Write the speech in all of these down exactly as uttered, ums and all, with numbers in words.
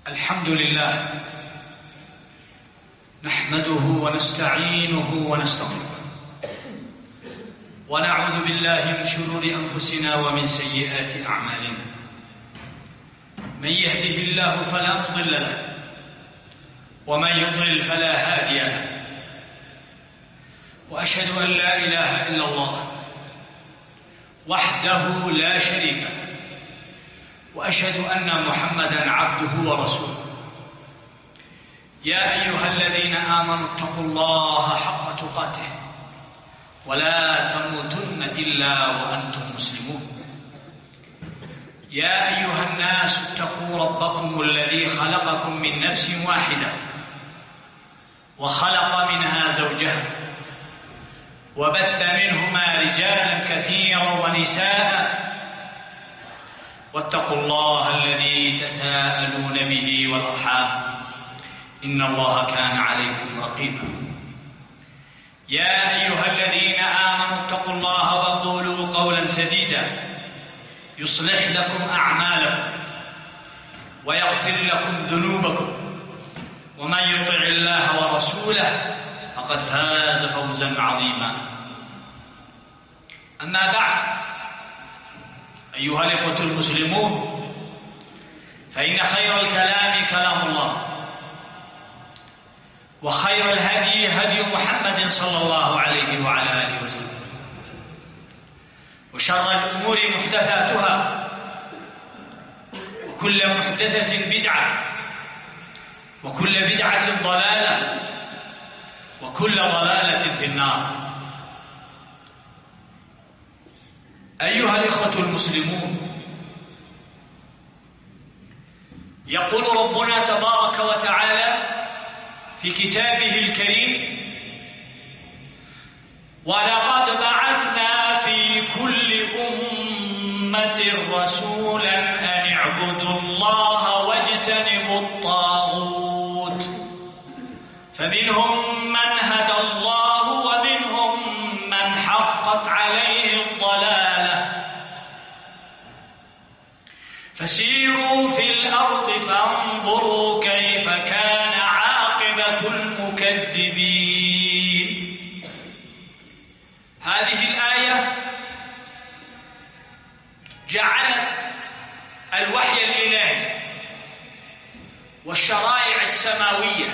الحمد لله نحمده ونستعينه ونستغفره ونعوذ بالله من شرور أنفسنا ومن سيئات أعمالنا. من يهده الله فلا مضل له ومن يضلل فلا هادي له، وأشهد أن لا إله إلا الله وحده لا شريك له، وأشهد أن محمدًا عبده ورسوله. يا أيها الذين آمنوا اتقوا الله حق تقاته ولا تموتن إلا وأنتم مسلمون. يا أيها الناس اتقوا ربكم الذي خلقكم من نفس واحدة وخلق منها زوجها وبث منهما رجالا كثيرا ونساء، واتقوا الله الذي تساءلون به والأرحام إن الله كان عليكم رقيبا. يا أيها الذين آمنوا اتقوا الله وقولوا قولا سديدا يصلح لكم أعمالكم ويغفر لكم ذنوبكم، ومن يطع الله ورسوله فقد فاز فوزا عظيما. أما بعد، أيها الإخوة المسلمون، فإن خير الكلام كلام الله، وخير الهدي هدي محمد صلى الله عليه وعلى آله وسلم، وشر الأمور محدثاتها، وكل محدثة بدعة، وكل بدعة ضلالة، وكل ضلالة في النار. أيها الإخوة المسلمون، يقول ربنا تبارك وتعالى في كتابه الكريم: ولقد بعثنا في كل أمة رسولا أن اعبدوا الله واجتنبوا الطاغوت، فمنهم من هدى الله ومنهم من حقت عليه الضلالة، فسيروا في الأرض فانظروا كيف كان عاقبة المكذبين. هذه الآية جعلت الوحي الإلهي والشرائع السماوية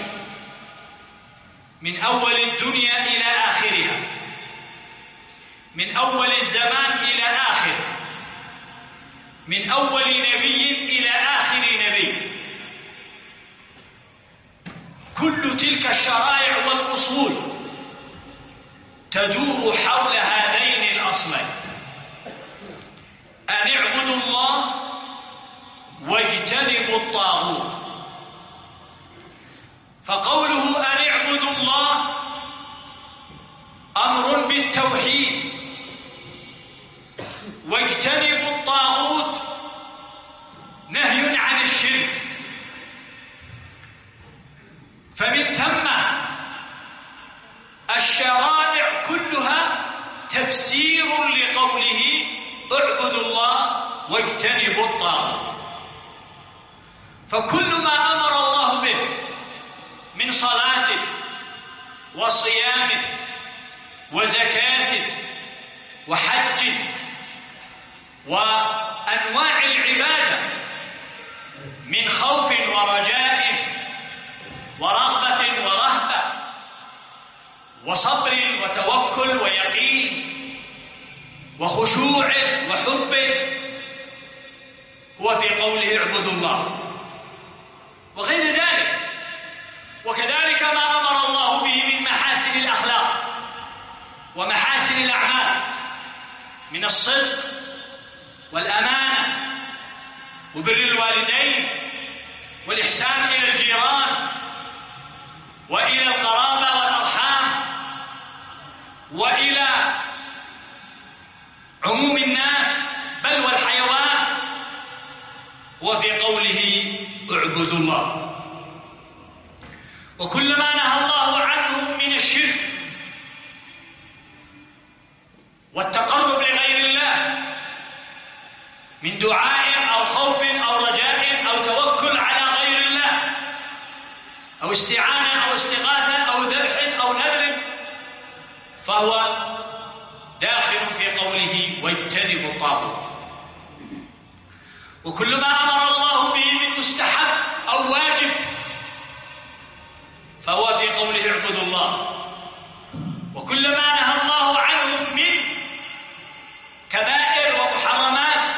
من أول الدنيا إلى آخرها، من أول الزمان إلى آخره، من أول نبي إلى آخر نبي، كل تلك الشرائع والأصول تدور حول هذين الأصلين: أن اعبدوا الله واجتنبوا الطاغوت. فقوله أن اعبدوا الله أمر بالتوحيد، واجتنبوا الطاغوت نهي عن الشرك. فمن ثم الشرائع كلها تفسير لقوله اعبدوا الله واجتنبوا الطاغوت. فكل ما أمر الله به من صلاته وصيامه وزكاته وحجه وأنواع العبادة من خوف ورجاء ورغبة ورهبة وصبر وتوكل ويقين وخشوع وحب، هو في قوله اعبدوا الله وغير ذلك. وكذلك ما أمر الله به من محاسن الأخلاق ومحاسن الأعمال من الصدق والأمانة وبر الوالدين والإحسان إلى الجيران وإلى القرابة والأرحام وإلى عموم الناس بل والحيوان، وفي قوله اعبدوا الله. وكل ما نهى الله عنه من الشرك والتقرب لغير الله من دعاء أو خوف أو رجاء أو توكل على غير الله أو استعانة أو استغاثة أو ذبح أو نذر فهو داخل في قوله واجتنبوا الطاغوت. وكل ما أمر الله به من مستحب أو واجب فهو في قوله اعبدوا الله، وكل ما نهى الله عنه من كبائر ومحرمات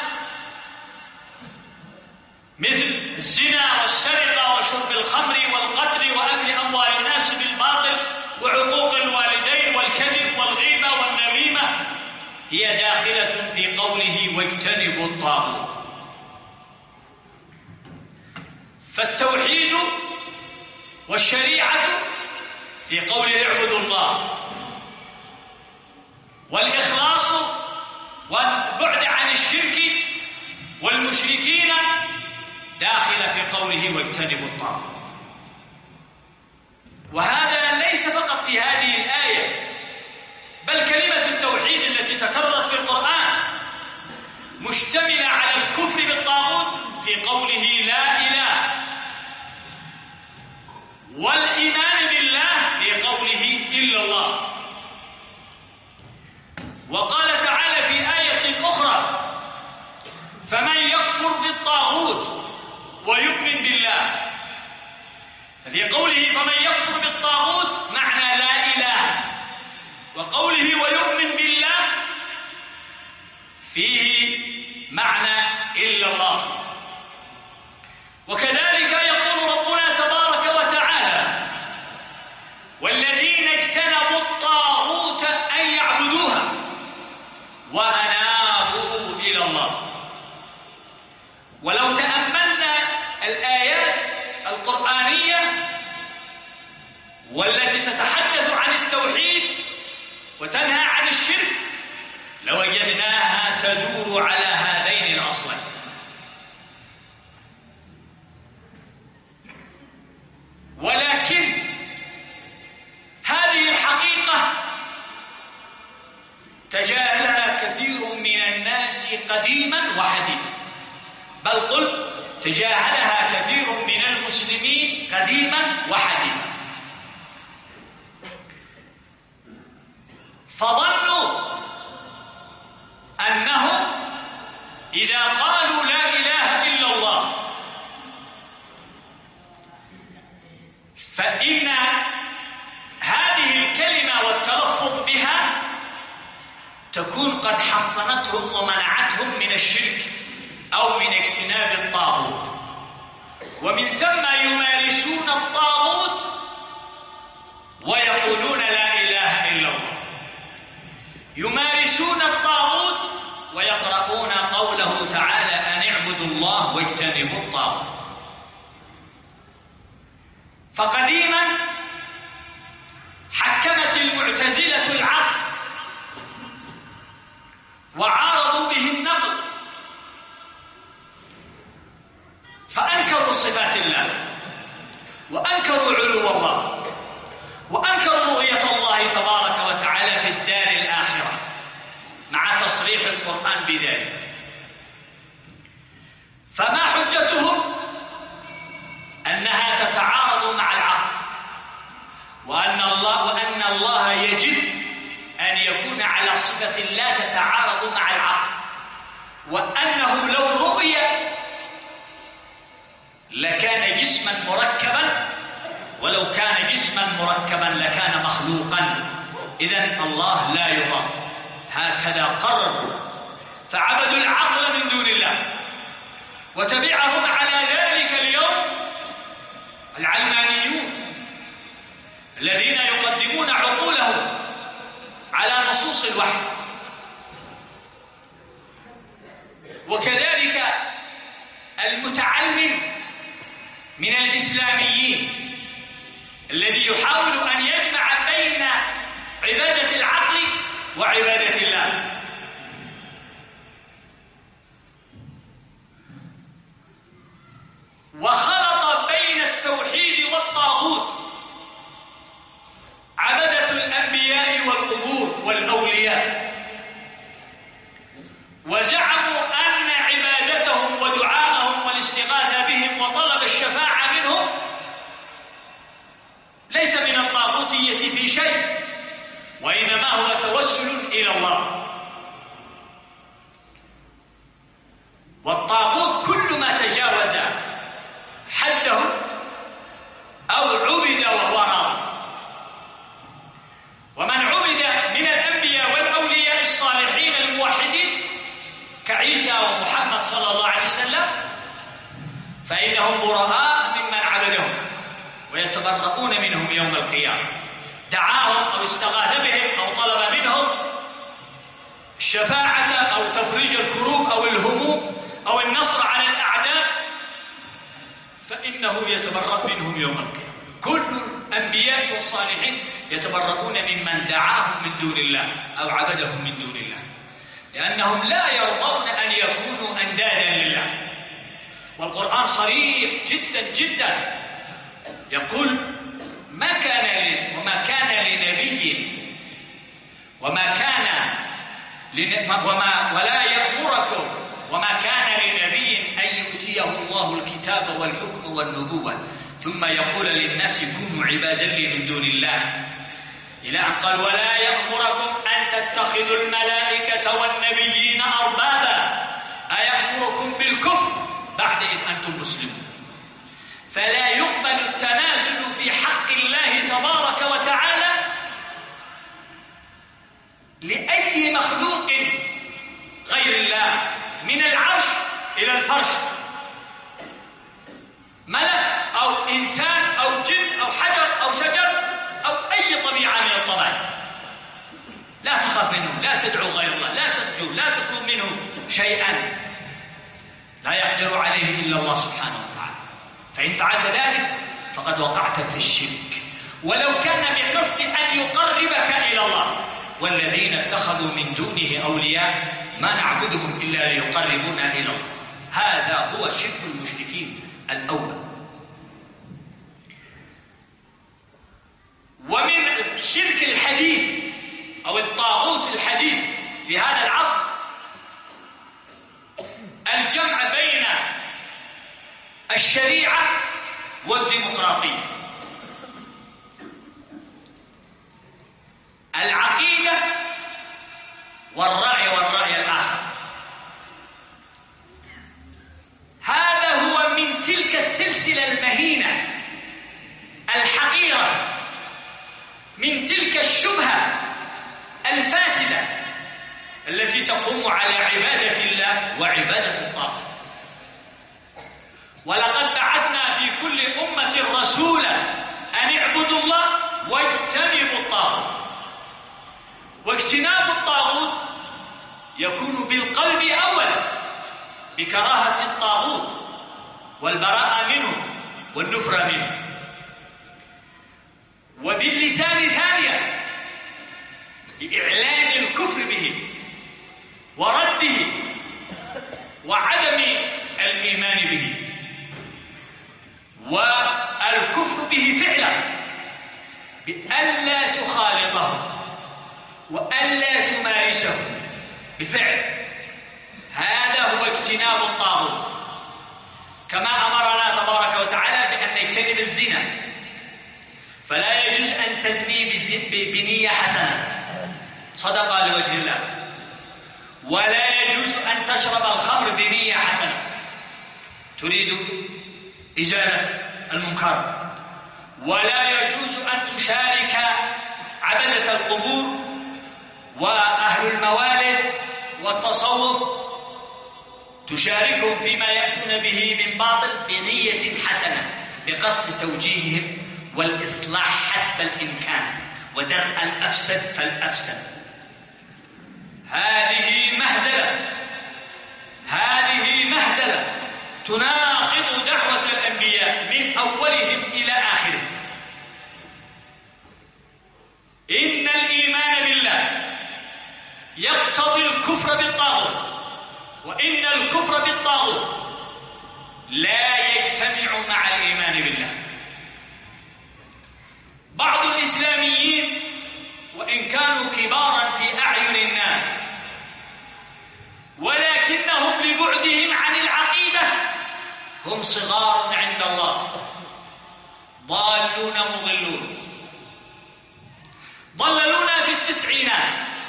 مثل الزنا والسرقة وشرب الخمر والقتل وأكل أموال الناس بالباطل وعقوق الوالدين والكذب والغيبة والنميمة هي داخلة في قوله واجتنبوا الطاغوت. فالتوحيد والشريعة في قوله اعبدوا الله، والإخلاص والبعد عن الشرك والمشركين داخل في قوله واجتنبوا الطاغوت. وهذا ليس فقط في هذه الآية، بل كلمة التوحيد التي تكررت في القرآن مشتملة على الكفر بالطاغوت في قوله لا إله، والإيمان بالله في قوله إلا الله. وقال تعالى في آية أخرى فمن يكفر بالطاغوت ويؤمن بالله، ففي قوله فمن يكفر بالطاغوت معنى لا إله، وقوله ويؤمن بالله فيه معنى إلا الله. وكذلك يقول ربنا تبارك وتعالى والذين اجتنبوا الطاغوت أن يعبدوها وأنابوا إلى الله. ولو تأملنا الآيات القرآنية والتي تتحدث عن التوحيد وتنهى عن الشرك لوجدناها تدور على هذين الأصلين. ولكن هذه الحقيقة تجاهلها كثير من الناس قديما وحديثا، بل قل تجاهلها كثير من المسلمين قديما وحديثا، فظنوا أنهم إذا قالوا لا إله إلا الله فإن هذه الكلمة والتلفظ بها تكون قد حصنتهم ومنعتهم من الشرك أو من اجتناب الطاغوت، ومن ثم يمارسون الطاغوت ويقولون لا إله إلا الله، يمارسون الطاغوت ويقرؤون قوله تعالى أن اعبدوا الله واجتنبوا الطاغوت. فقديما حكمت المعتزلة العقل وعارضوا به النقل، فأنكروا صفات الله وأنكروا علو الله وأنكروا رؤية الله تبارك وتعالى في الدار الآخرة مع تصريح القرآن بذلك. فما حجتهم؟ أنها تتعارض مع العقل، وأن الله وأن الله يجب أن يكون على صفة لا تتعارض مع العقل، وأنه لو رؤي لكان جسما مركبا، ولو كان جسما مركبا لكان مخلوقا، إذن الله لا يرى. هكذا قرروا، فعبدوا العقل من دون الله، وتبعهم على ذلك اليوم العلمانيون الذين يقدمون عقولهم على نصوص الوحي. وكذلك المتعلم من الإسلاميين الذي يحاول أن يجمع بين عبادة العقل وعبادة الله. وخلط بين التوحيد والطاغوت، عبدة الأنبياء والقبور والأولياء، وزعموا أن عبادتهم ودعاءهم والاستغاثة بهم وطلب الشفاعة منهم ليس من الطاغوتية في شيء، وإنما هو توسل إلى الله. والطاغوت كل ما تجاوز حده أو عبد وهو راض. ومن عبد من الأنبياء والأولياء الصالحين الموحدين كعيسى ومحمد صلى الله عليه وسلم فإنهم براء ممن عبدهم ويتبرؤون منهم يوم القيامة. دعاهم أو استغاث بهم أو طلب منهم الشفاعة أو تفريج الكروب أو الهموم أو النصر على الأعداء فإنه يتبرأ منهم يوم القيامة. كل الأنبياء والصالحين يتبرؤون ممن دعاهم من دون الله أو عبدهم من دون الله، لأنهم لا يرضون أن يكونوا أندادا لله. والقرآن صريح جدا جدا يقول ما كان وما كان لنبي وما كان وما ولا يأمركم وما كان لنبي أن يؤتيه الله الكتاب والحكم والنبوة ثم يقول للناس كونوا عبادا لي من دون الله، إلى أن قال ولا يأمركم أن تتخذوا الملائكة والنبيين أربابا أيأمركم بالكفر بعد إذ أنتم مسلمون. فلا يقبل التنازل في حق الله تبارك وتعالى لأي مخلوق غير الله، من العرش إلى الفرش، ملك أو إنسان أو جن أو حجر أو شجر أو أي طبيعة من الطبائع. لا تخاف منه، لا تدعو غير الله، لا ترجو، لا تطلب منه شيئا لا يقدر عليه إلا الله سبحانه وتعالى. فإن فعلت ذلك فقد وقعت في الشرك، ولو كان بقصد أن يقربك إلى الله. والذين اتخذوا من دونه أولياء ما نعبدهم إلا ليقربونا إلى الله. هذا هو شرك المشركين الأول. ومن الشرك الحديث أو الطاغوت الحديث في هذا العصر الجمع بين الشريعة والديمقراطية. العقيدة والرأي والرأي الآخر. هذا هو من تلك السلسلة المهينة الحقيرة، من تلك الشبهة الفاسدة التي تقوم على عبادة الله وعبادة الطاغوت. ولقد بعثنا في كل أمة رسولا أن اعبدوا الله واجتنبوا الطاغوت. واجتناب الطاغوت يكون بالقلب أولا بكراهة الطاغوت والبراءة منه والنفرة منه، وباللسان ثانيا بإعلان الكفر به ورده وعدم الإيمان به، والكفر به فعلا بألا تخالطه وألا تمارسه بفعل. هذا هو اجتناب الطاغوت، كما أمرنا تبارك وتعالى بأن نجتنب الزنا، فلا يجوز أن تزني بنية حسنة صدقة لوجه الله، ولا يجوز أن تشرب الخمر بنية حسنة تريد إزالة المنكر، ولا يجوز أن تشارك عبدة القبور وأهل الموالد والتصوف، تشاركهم فيما يأتون به من باطل بنية حسنة بقصد توجيههم والإصلاح حسب الإمكان ودرء الأفسد فالأفسد. هذه مهزلة، هذه مهزلة تناقض دعوة الأنبياء من أولهم إلى آخرهم. إن الإيمان بالله يقتضي الكفر بالطاغوت، وإن الكفر بالطاغوت لا يجتمع مع الإيمان بالله. بعض الإسلاميين وإن كانوا كبارا في أعين الناس ولكنهم لبعدهم عن العقيدة هم صغار عند الله، ضالون مضلون. ضللونا في التسعينات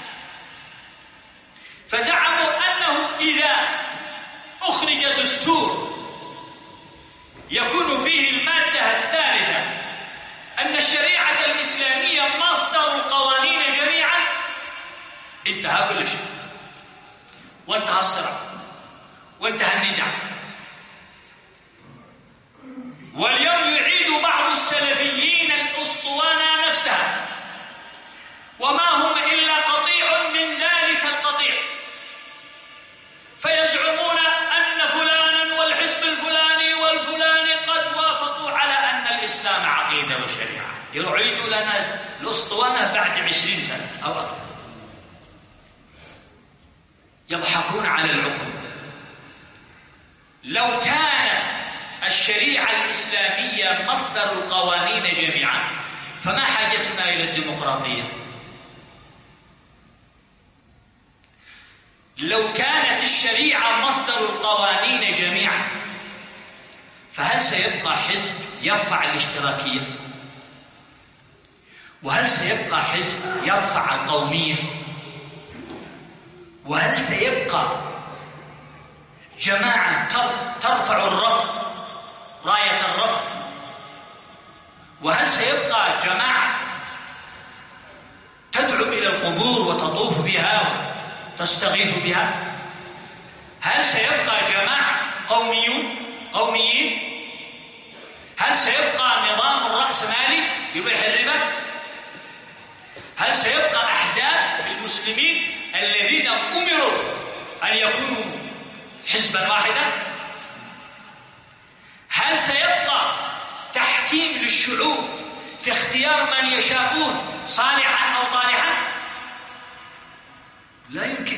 فزعموا أنه إذا أخرج دستور يكون فيه المادة الثالثة أن الشريعة الإسلامية مصدر القوانين جميعا، انتهى كل شيء وانتهى الصراع وانتهى النزاع. واليوم يعيد بعض السلفيين الأسطوانة نفسها وما هم إلا قطيع من ذلك القطيع، فيزعمون أن فلانا والحزب الفلاني والفلاني قد وافقوا على أن الإسلام عقيدة وشريعة. يعيدوا لنا الأسطوانة بعد عشرين سنة أو أكثر. يضحكون على العقول. لو كان الشريعة الإسلامية مصدر القوانين جميعا فما حاجتنا إلى الديمقراطية؟ لو كانت الشريعة مصدر القوانين جميعا فهل سيبقى حزب يرفع الاشتراكية؟ وهل سيبقى حزب يرفع القومية؟ وهل سيبقى جماعة ترفع الرفض راية الرفض؟ وهل سيبقى جماعة تدعو إلى القبور وتطوف بها وتستغيث بها؟ هل سيبقى جماعة قوميون قوميين؟ هل سيبقى نظام الرأسمالي يبيح الربا؟ هل سيبقى أحزاب في المسلمين الذين أمروا أن يكونوا حزبا واحدا؟ هل سيبقى تحكيم للشعوب في اختيار من يشاءون صالحا أو طالحا؟ لا يمكن.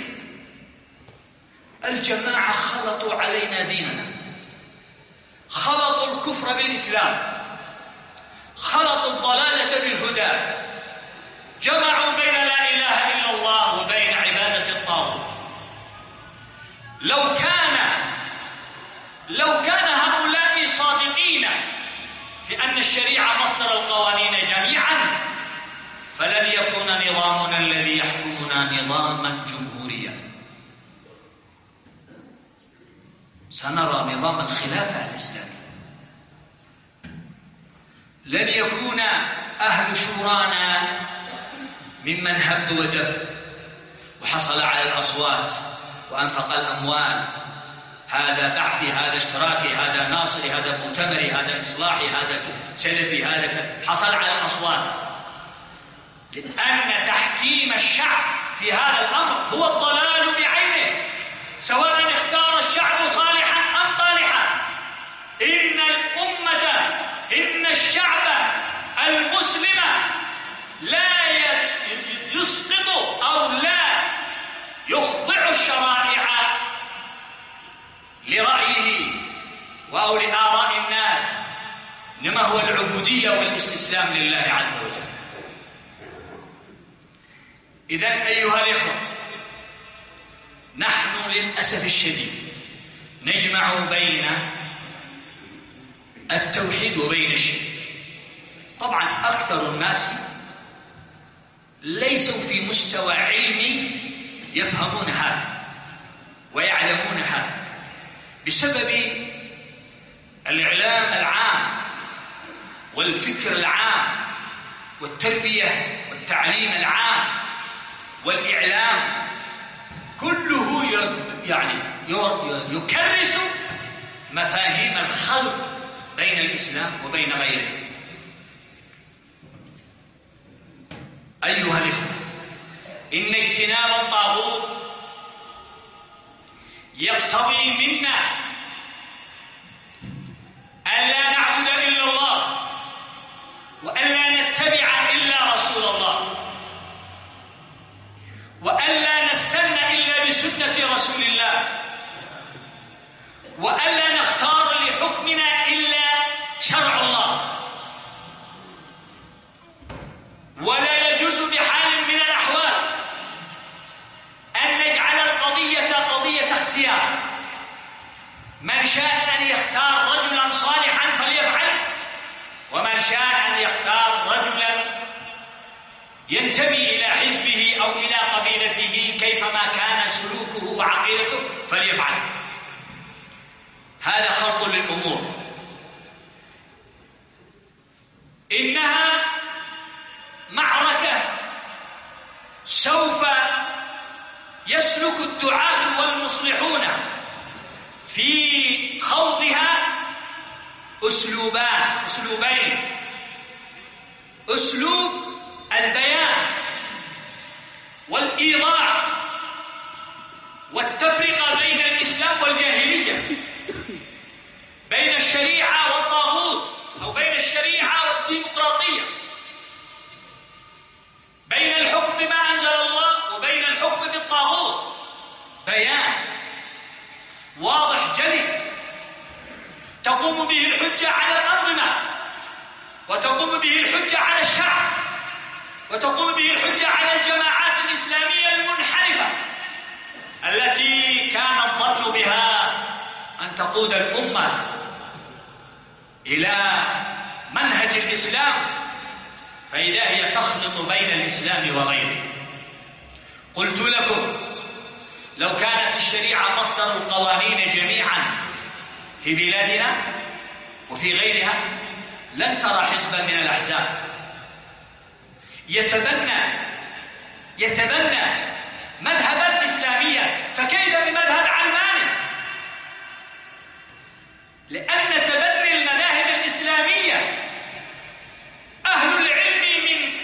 الجماعة خلطوا علينا ديننا، خلطوا الكفر بالإسلام، خلطوا الضلالة بالهدى، جمعوا بين لا إله إلا الله وبين عبادة الطاغوت. لو كان لو كان هؤلاء صادقين في أن الشريعة مصدر القوانين جميعا فلن يكون نظامنا الذي يحكمنا نظاما جمهوريا. سنرى نظام الخلافة الإسلامي. لن يكون أهل شورانا ممن هب ودب وحصل على الأصوات وأنفق الأموال، هذا بعثي، هذا اشتراكي، هذا ناصري، هذا مؤتمري، هذا إصلاحي، هذا سلفي، هذا حصل على الأصوات. لأن تحكيم الشعب في هذا الأمر هو الضلال بعينه، سواء اختار الشعب صالحا أم طالحا. إن الأمة إن الشعب المسلم لا يسقط أو لا يخضع الشرائع لرأيه أو لآراء الناس، إنما هو العبودية والاستسلام لله عز وجل. إذن أيها الإخوة، نحن للأسف الشديد نجمع بين التوحيد وبين الشرك. طبعا أكثر الناس ليسوا في مستوى علمي يفهمون هذا ويعلمون هذا بسبب الإعلام العام والفكر العام والتربية والتعليم العام والإعلام، كله يعني يكرس مفاهيم الخلط بين الإسلام وبين غيره. أيها الإخوة، إن اجتناب الطاغوت يقتضي منا ألا نعبد إلا الله وألا نتبع إلا رسول الله وألا نستنى إلا بسنة رسول الله وألا نختار لحكمنا إلا شرع الله. ولا يجوز بحال من الأحوال أن نجعل القضية قضية اختيار، من شاء أن يختار رجلا صالحا فليفعل، ومن شاء أن يختار رجلا ينتمي إلى حزبه أو إلى قبيلته كيفما كان سلوكه وعقيدته فليفعل. هذا خرط للأمور. إنها معركة سوف يسلك الدعاة والمصلحون في خوضها أسلوبان أسلوبين: أسلوب البيان والإيضاح والتفرقة بين الإسلام والجاهلية، بين الشريعة والطاغوت، أو بين الشريعة والديمقراطية، بين الحكم بما أنزل الله وبين الحكم بالطاغوت. بيان واضح جلي تقوم به الحجة على الأنظمة، وتقوم به الحجة على الشعب، وتقوم به الحجة على الجماعات الإسلامية المنحرفة التي كان الظن بها أن تقود الأمة إلى منهج الإسلام، فإذا هي تخلط بين الإسلام وغيره. قلت لكم لو كانت الشريعة مصدر القوانين جميعا في بلادنا وفي غيرها لن ترى حزبا من الأحزاب يتبنى يتبنى مذهبا إسلاميا، فكيف بمذهب علماني؟ لأن تبني المذاهب الإسلامية أهل العلم من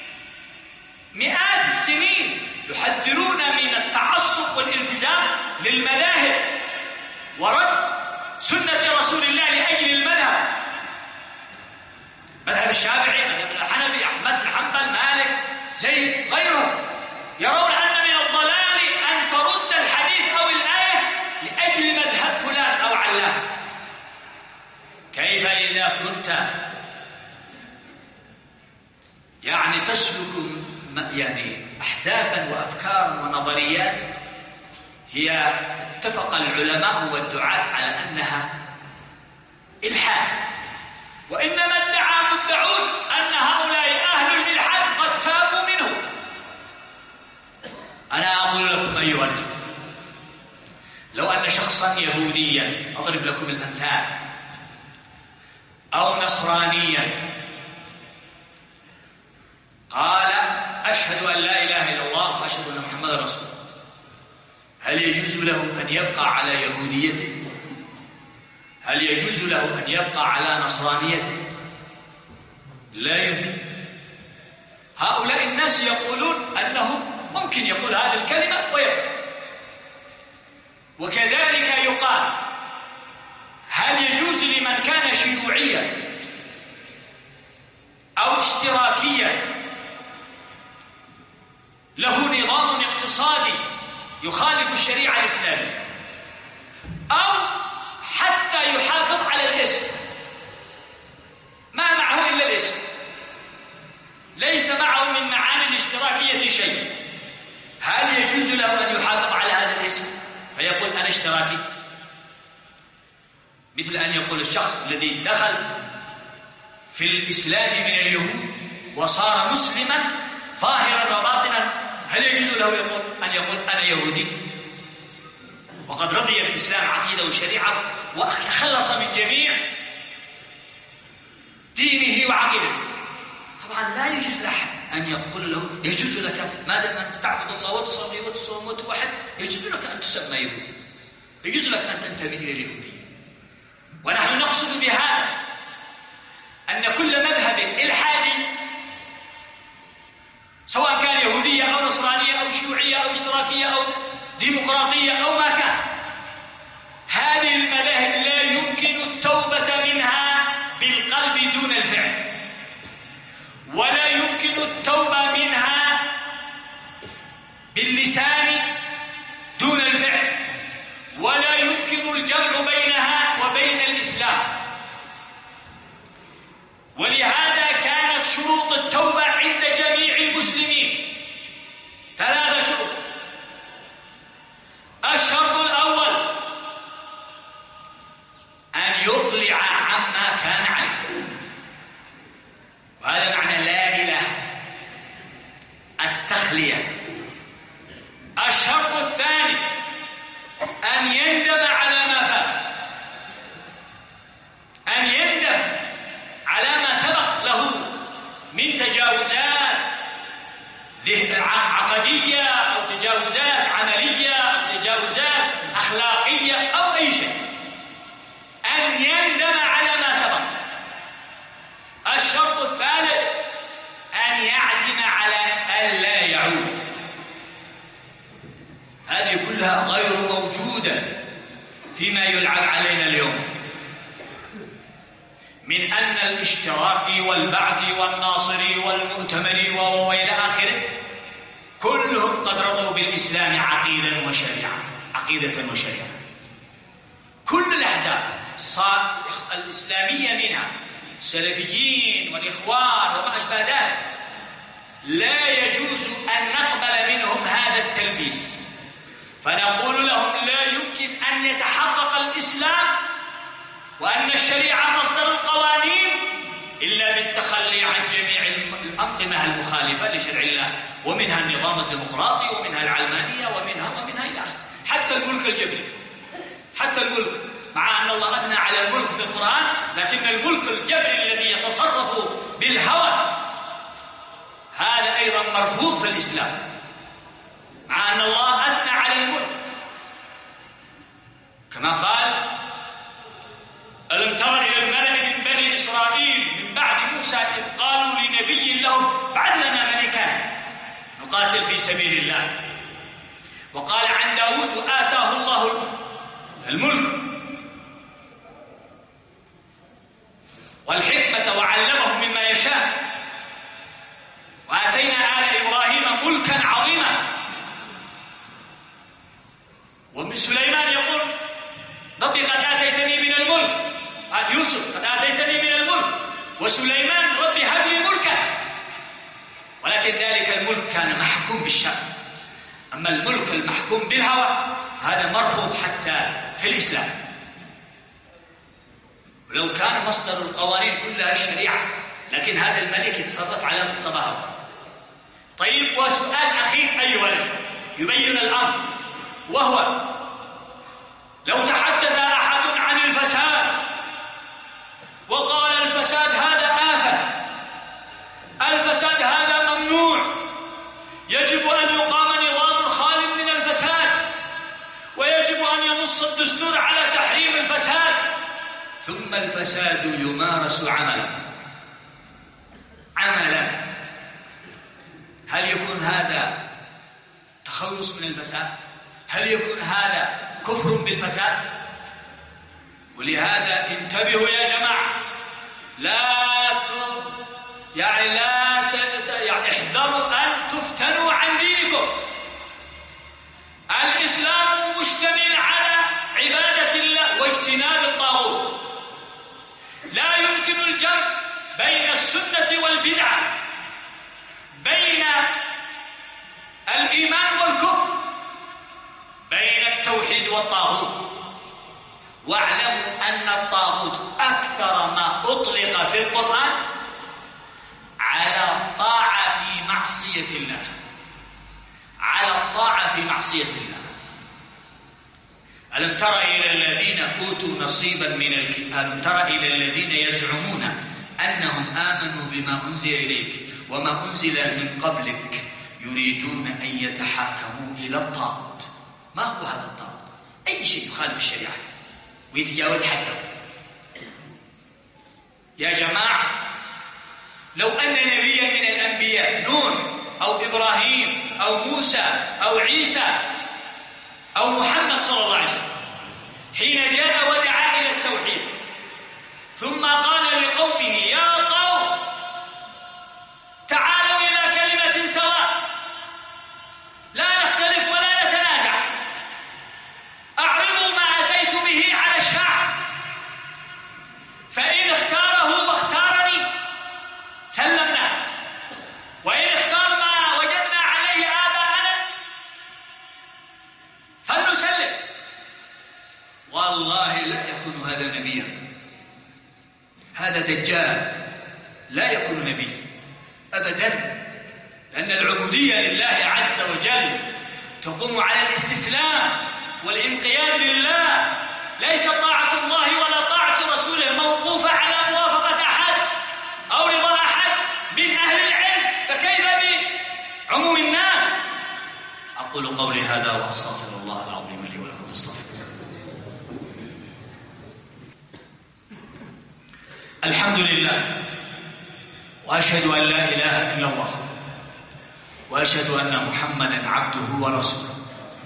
مئات السنين يحذرون من التعصب والالتزام للمذاهب ورد سنة رسول الله لأجل المذهب. مذهب الشافعي، مذهب الحنفي، أحمد بن حنبل، مالك، زيد، غيرهم يرون أن من الضلال أن ترد الحديث أو الآية لأجل مذهب فلان أو علان. كيف إذا كنت يعني تسلك يعني أحزابا وأفكارا ونظريات هي اتفق العلماء والدعاة على أنها إلحاد، وإنما ادعى مدعون أن هؤلاء أهل الإلحاد قد تابوا منه. أنا أقول لكم أيها الإخوة، لو أن شخصا يهوديا، أضرب لكم الأمثال، أو نصرانيا قال أشهد أن لا إله إلا الله وأشهد أن محمدا رسول الله، هل يجوز له أن يبقى على يهوديته؟ هل يجوز له أن يبقى على نصرانيته؟ لا يمكن. هؤلاء الناس يقولون أنه ممكن يقول هذه الكلمة ويبقى. وكذلك يقال هل يجوز لمن كان شيوعيا أو اشتراكيا له نظام اقتصادي يخالف الشريعة الإسلامية، أو حتى يحافظ على الاسم، ما معه إلا الاسم، ليس معه من معاني الاشتراكية شيء، هل يجوز له أن يحافظ على هذا الاسم فيقول أنا اشتراكي؟ مثل أن يقول الشخص الذي دخل في الإسلام من اليهود وصار مسلما ظاهرا وباطنا، هل يجوز له يقول أن يقول أنا يهودي وقد رضي الإسلام عقيدة وشريعة وخلص من جميع دينه وعقيدته؟ طبعا لا يجوز لأحد أن يقول له يجوز لك ما دام أنت تعبد الله وتصلي وتصوم وتوحد يجوز لك أن تسمى يهودي، يجوز لك أن تنتمي إلى اليهودية. ونحن نقصد بهذا أن كل مذهب إلحادي سواء كان يهودية أو نصرانية أو شيوعية أو اشتراكية أو ديمقراطية أو ما كان، هذه المذاهب لا يمكن التوبة منها بالقلب دون الفعل، ولا يمكن التوبة منها باللسان دون الفعل، ولا يمكن الجمع بينها وبين الإسلام. أن يندم على ما سبق له من تجاوزات عقدية أو تجاوزات عملية أو تجاوزات أخلاقية أو أي شيء، أن يندم على ما سبق. الشرط الثالث أن يعزم على ألا يعود. هذه كلها غير موجودة فيما يلعب علينا اليوم من أن الاشتراكي والبعثي والناصري والمؤتمري وإلى آخره كلهم قد رضوا بالإسلام عقيدة وشريعة، عقيدة وشريعة. كل الأحزاب الإسلامية منها السلفيين والإخوان وما أشبه ذلك لا يجوز أن نقبل منهم هذا التلبيس، فنقول لهم لا يمكن أن يتحقق الإسلام وأن الشريعة مصدر القوانين إلا بالتخلي عن جميع الأنظمة المخالفة لشرع الله، ومنها النظام الديمقراطي ومنها العلمانية ومنها ومنها إلى آخره، حتى الملك الجبري، حتى الملك، مع أن الله أثنى على الملك في القرآن، لكن الملك الجبري الذي يتصرف بالهوى هذا أيضا مرفوض في الإسلام، مع أن الله أثنى على الملك كما قال: ألم تر إلى الملأ من بني إسرائيل من بعد موسى إذ قالوا لنبي لهم ابعث لنا ملكا نقاتل في سبيل الله. وقال عن داود: وآتاه الله الملك والحكمة وعلمه مما يشاء وآتينا آل إبراهيم ملكا عظيما. ومن سليمان يقول: ربي قد آتيتني من الملك، يوسف قد آتيتني من الملك، وسليمان ربي هب لي ملكا. ولكن ذلك الملك كان محكوم بالشرع، أما الملك المحكوم بالهوى فهذا مرفوض حتى في الإسلام. ولو كان مصدر القوانين كلها الشريعة، لكن هذا الملك يتصرف على مقتضى هوى. طيب، وسؤال أخير أيها الأخوة يبين الأمر، وهو: لو تحدث أحد عن الفساد وقال الفساد هذا آفة، الفساد هذا ممنوع، يجب أن يقام نظام خال من الفساد، ويجب أن ينص الدستور على تحريم الفساد، ثم الفساد يمارس عملا عملا هل يكون هذا تخلص من الفساد؟ هل يكون هذا كفر بالفساد؟ ولهذا انتبهوا يا جماعة، لا ت... يعني لا ت... يعني احذروا أن تفتنوا عن دينكم. الإسلام مشتمل على عبادة الله واجتناب الطاغوت، لا يمكن الجمع بين السنة والبدعة، بين الإيمان والكفر، بين التوحيد والطاغوت. واعلموا أن الطاغوت أكثر ما أطلق في القرآن على الطاعة في معصية الله، على الطاعة في معصية الله. ألم تر إلى الذين أوتوا نصيبا من الكتاب، ألم تر إلى الذين يزعمون أنهم آمنوا بما أنزل إليك وما أنزل من قبلك يريدون أن يتحاكموا إلى الطاغوت. ما هو هذا الطاغوت؟ أي شيء يخالف الشريعة ويتجاوز حده. يا جماعة، لو أن نبيا من الأنبياء، نوح أو إبراهيم أو موسى أو عيسى أو محمد صلى الله عليه وسلم، حين جاء ودعا إلى التوحيد ثم قال لقومه: يا قوم تعالوا إلى كلمة سواء لا نختلف ولا نتنازع، أعرضوا ما أتيت به على الشعب، فإن اختاره واختارني سلمنا، وإن اختار ما وجدنا عليه آباءنا فلنسلم. والله لا يكون هذا نبيا، هذا دجال، لا يكون نبي أبدا، لأن العبودية لله عز وجل تقوم على الاستسلام والانقياد لله، ليس طاعة الله ولا طاعة رسوله موقوفة على موافقة أحد أو رضا أحد من أهل العلم، فكيف بعموم الناس؟ أقول قولي هذا وأستغفر الله العظيم لي ولكم فاستغفروه. الحمد لله، وأشهد أن لا إله إلا الله، وأشهد أن محمدًا عبده ورسوله.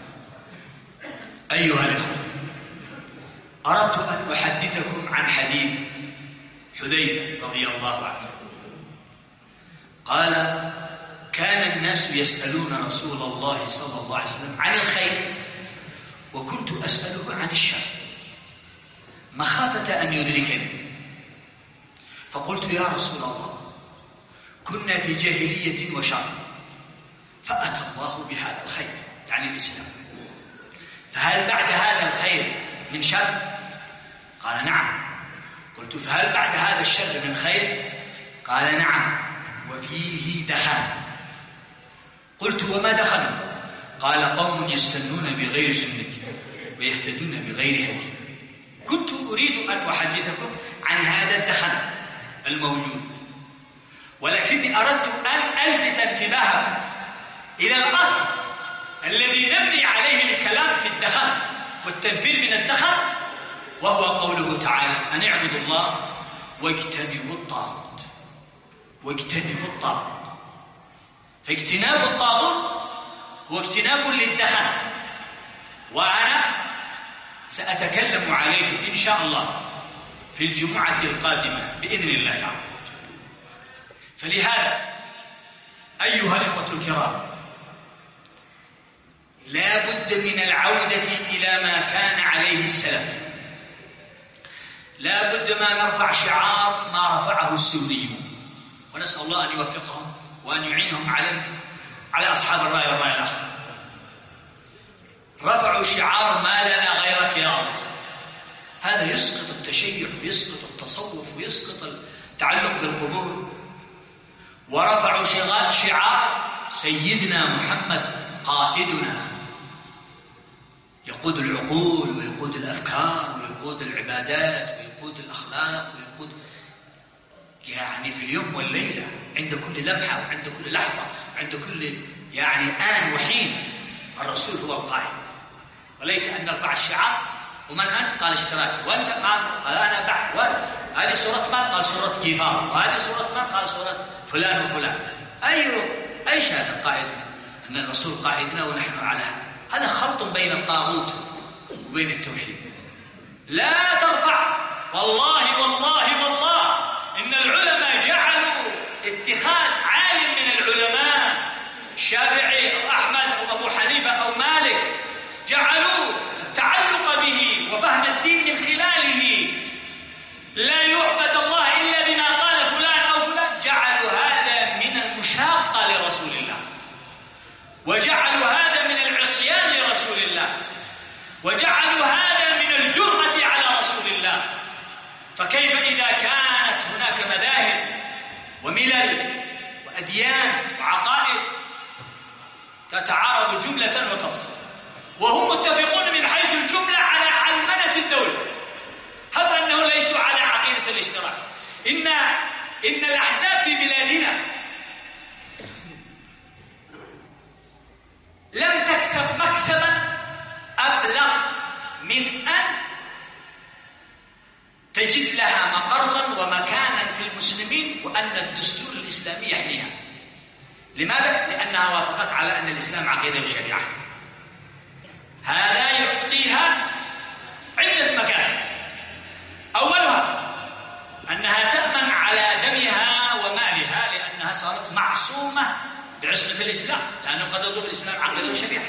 أيها الإخوة، أردت أن أحدثكم عن حديث حذيفة رضي الله عنه. قال: كان الناس يسألون رسول الله صلى الله عليه وسلم عن الخير، وكنت أسأله عن الشر مخافة أن يدركني، فقلت: يا رسول الله، كنا في جاهلية وشر، فأتى الله بهذا الخير، يعني الإسلام، فهل بعد هذا الخير من شر؟ قال: نعم. قلت: فهل بعد هذا الشر من خير؟ قال: نعم، وفيه دخن. قلت: وما دخنوا؟ قال: قوم يستنون بغير سنتي ويهتدون بغير هدي. كنت أريد أن أحدثكم عن هذا الدخن الموجود، ولكني أردت أن ألفت انتباهكم إلى الأصل الذي نبني عليه الكلام في الدخن والتنفير من الدخن، وهو قوله تعالى: أن اعبدوا الله واجتنبوا الطاغوت. واجتنبوا الطاغوت، فاجتناب الطاغوت هو اجتناب للدخن، وأنا سأتكلم عليه إن شاء الله في الجمعة القادمة بإذن الله عز وجل. فلهذا أيها الإخوة الكرام، لا بد من العودة إلى ما كان عليه السلف. لا بد ما نرفع شعار ما رفعه السوريون، ونسأل الله أن يوفقهم وأن يعينهم على على أصحاب الرأي والرأي الآخر. رفعوا شعار ما لنا غيرك يا الله. هذا يسقط التشيع ويسقط التصوف ويسقط التعلق بالقبور. ورفعوا شعار سيدنا محمد قائدنا، يقود العقول ويقود الأفكار ويقود العبادات ويقود الأخلاق ويقود، يعني في اليوم والليلة، عند كل لمحة وعند كل لحظة وعند كل يعني آن وحين الرسول هو القائد. وليس أن نرفع الشعار ومن أنت؟ قال اشتراك. وأنت؟ قال أنا بعد. هذه سورة من؟ قال سورة كفار. وهذه سورة من؟ قال سورة فلان وفلان. أيوه أيش هذا قائدنا؟ أن الرسول قائدنا ونحن على هذا. هذا خلط بين الطاغوت وبين التوحيد. لا ترفع. والله والله والله إن العلماء جعلوا اتخاذ عالم من العلماء، الشافعي أو أحمد أو أبو حنيفة أو مالك، جعلوا التعلق به وفهم الدين من خلاله لا يعبد الله إلا بما قال فلان أو فلان، جعلوا هذا من المشاقة لرسول الله، وجعلوا هذا من العصيان لرسول الله، وجعلوا هذا من الجرأة على رسول الله. فكيف إذا كانت هناك مذاهب وملل وأديان وعقائد تتعارض جملة وتفصيل، وهم متفقون من حيث الجملة على علمنة الدولة، هب أنه ليسوا على عقيدة الاشتراك. إن إن الأحزاب في بلادنا لم تكسب مكسبا أبلغ من أن تجد لها مقرا ومكانا في المسلمين، وأن الدستور الإسلامي يحميها. لماذا؟ لأنها وافقت على أن الإسلام عقيدة وشريعة. هذا يعطيها عدة مكاسب. أولها أنها تأمن على دمها ومالها، لأنها صارت معصومة بعصمة الإسلام، لأنه قد يضر الإسلام عقيدة وشريعة.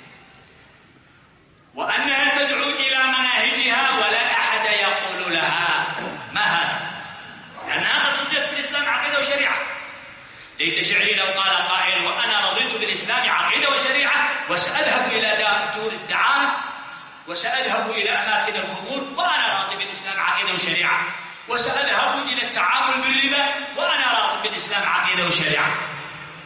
وأنها تدعو إلى مناهجها ولا أحد يقول لها ما هذا، لأنها قد رضيت بالإسلام عقيدة وشريعة. ليت شعري لو قال قائل: وأنا رضيت بالإسلام عقيدة وشريعة، وسأذهب إلى دور الدعارة، وسأذهب إلى أماكن الخمور وأنا راضي بالإسلام عقيدة وشريعة، وسأذهب إلى التعامل بالربا وأنا راضي بالإسلام عقيدة وشريعة.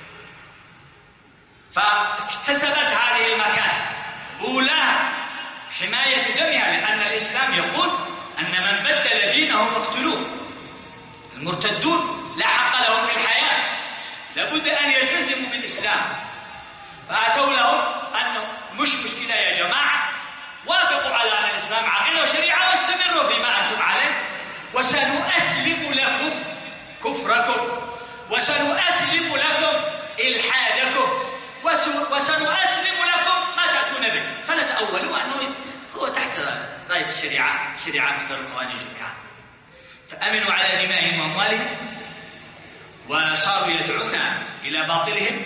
فاكتسبت هذه المكاسب. أولاها حماية دمها، لأن الإسلام يقول أن من بدل دينه فاقتلوه. المرتدون لا حق لهم في الحياة، لابد أن يلتزموا بالإسلام. فأتوا لهم أنه مش مشكلة يا جماعة، وافقوا على أن الإسلام عقيدة وشريعة واستمروا فيما أنتم عليه، وسنؤسلم لكم كفركم، وسنؤسلم لكم إلحادكم، وسنؤسلم لكم ما تأتون به. فنتأولوا أنه هو تحت راية الشريعة، شريعة مصدر القوانين جميعا. فأمنوا على دمائهم وأموالهم، وصاروا يدعون إلى باطلهم،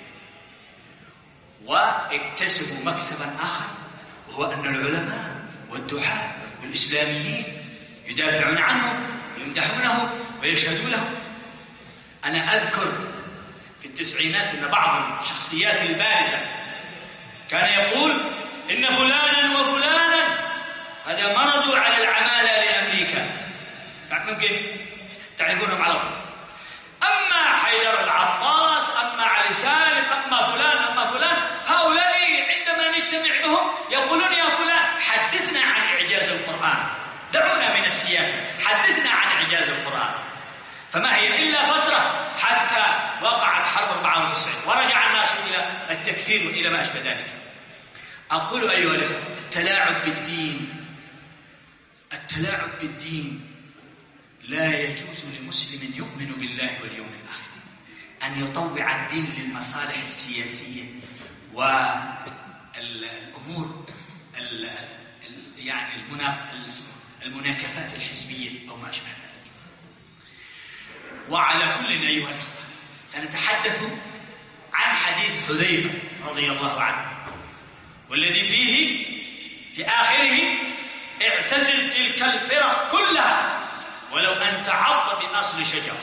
واكتسبوا مكسبا آخر، وهو أن العلماء والدعاة والإسلاميين يدافعون عنهم ويمدحونهم ويشهدون لهم. أنا أذكر في التسعينات أن بعض الشخصيات البارزة كان يقول إن فلانا وفلانا هذا مرضوا على العمالة لأمريكا، ممكن تعرفونهم على طول. أما حيدر العطاس، أما علي سالم، أما فلان، أما فلان، هؤلاء عندما نجتمع بهم يقولون يا فلان حدثنا عن إعجاز القرآن، دعونا من السياسة، حدثنا عن إعجاز القرآن. فما هي إلا فترة حتى وقعت حرب أربعة وتسعين ورجع الناس إلى التكفير وإلى ما أشبه ذلك. أقول أيها الأخوة، التلاعب بالدين التلاعب بالدين لا يجوز لمسلم يؤمن بالله واليوم الآخر أن يطوع الدين للمصالح السياسية والأمور يعني المناكفات الحزبية أو ما أشبه ذلك. وعلى كل أيها الأخوة، سنتحدث عن حديث حذيفة رضي الله عنه، والذي فيه في آخره اعتزل تلك الفرق كلها ولو أن تعض بأصل شجرة.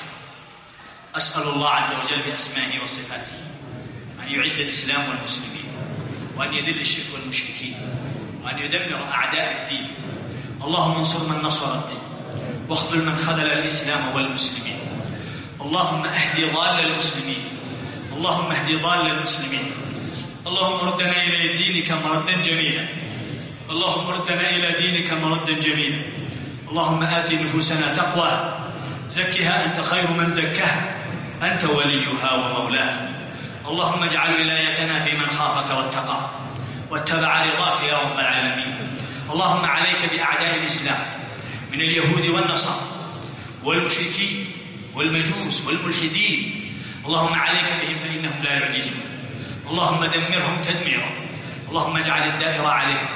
أسأل الله عز وجل بأسمائه وصفاته أن يعز الإسلام والمسلمين، وأن يذل الشرك والمشركين، وأن يدمر أعداء الدين. اللهم انصر من نصر الدين، واخذل من خذل الإسلام والمسلمين. اللهم اهد ضال المسلمين، اللهم اهد ضال المسلمين. اللهم ردنا إلى دينك مردا جميلا، اللهم ردنا إلى دينك مردا جميلا. اللهم آت نفوسنا تقوى، زكها أنت خير من زكاها، أنت وليها ومولاها. اللهم اجعل ولايتنا في من خافك واتقى واتبع رضاك يا رب العالمين. اللهم عليك بأعداء الإسلام من اليهود والنصارى والمشركين والمجوس والملحدين. اللهم عليك بهم فإنهم لا يعجزون. اللهم دمرهم تدميرا، اللهم اجعل الدائرة عليهم.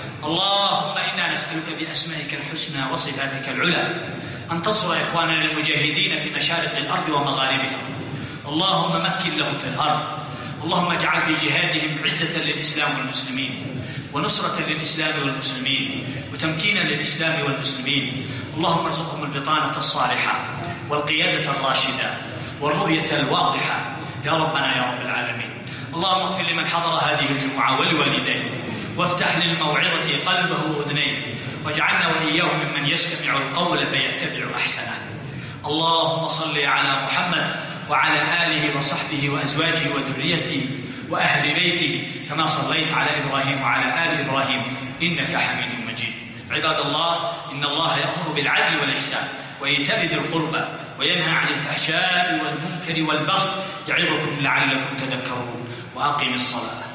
اللهم إنا نسألك بأسمائك الحسنى وصفاتك العلى أن تنصر إخواننا المجاهدين في مشارق الأرض ومغاربها. اللهم مكن لهم في الأرض. اللهم اجعل في جهادهم عزة للإسلام والمسلمين، ونصرة للإسلام والمسلمين، وتمكينا للإسلام والمسلمين. اللهم ارزقهم البطانة الصالحة والقيادة الراشدة والرؤية الواضحة يا ربنا يا رب العالمين. اللهم اغفر لمن حضر هذه الجمعة والوالدين، وافتح للموعظة قلبه وأذنيه، واجعلنا وإياهم ممن يستمع القول فيتبع أحسنه. اللهم صل على محمد وعلى آله وصحبه وأزواجه وذريته وأهل بيته كما صليت على إبراهيم وعلى آل إبراهيم إنك حميد مجيد. عباد الله، إن الله يأمر بالعدل والإحسان وإيتاء ذي القربى وينهى عن الفحشاء والمنكر والبغي، يعظكم لعلكم تذكرون. وأقم الصلاة.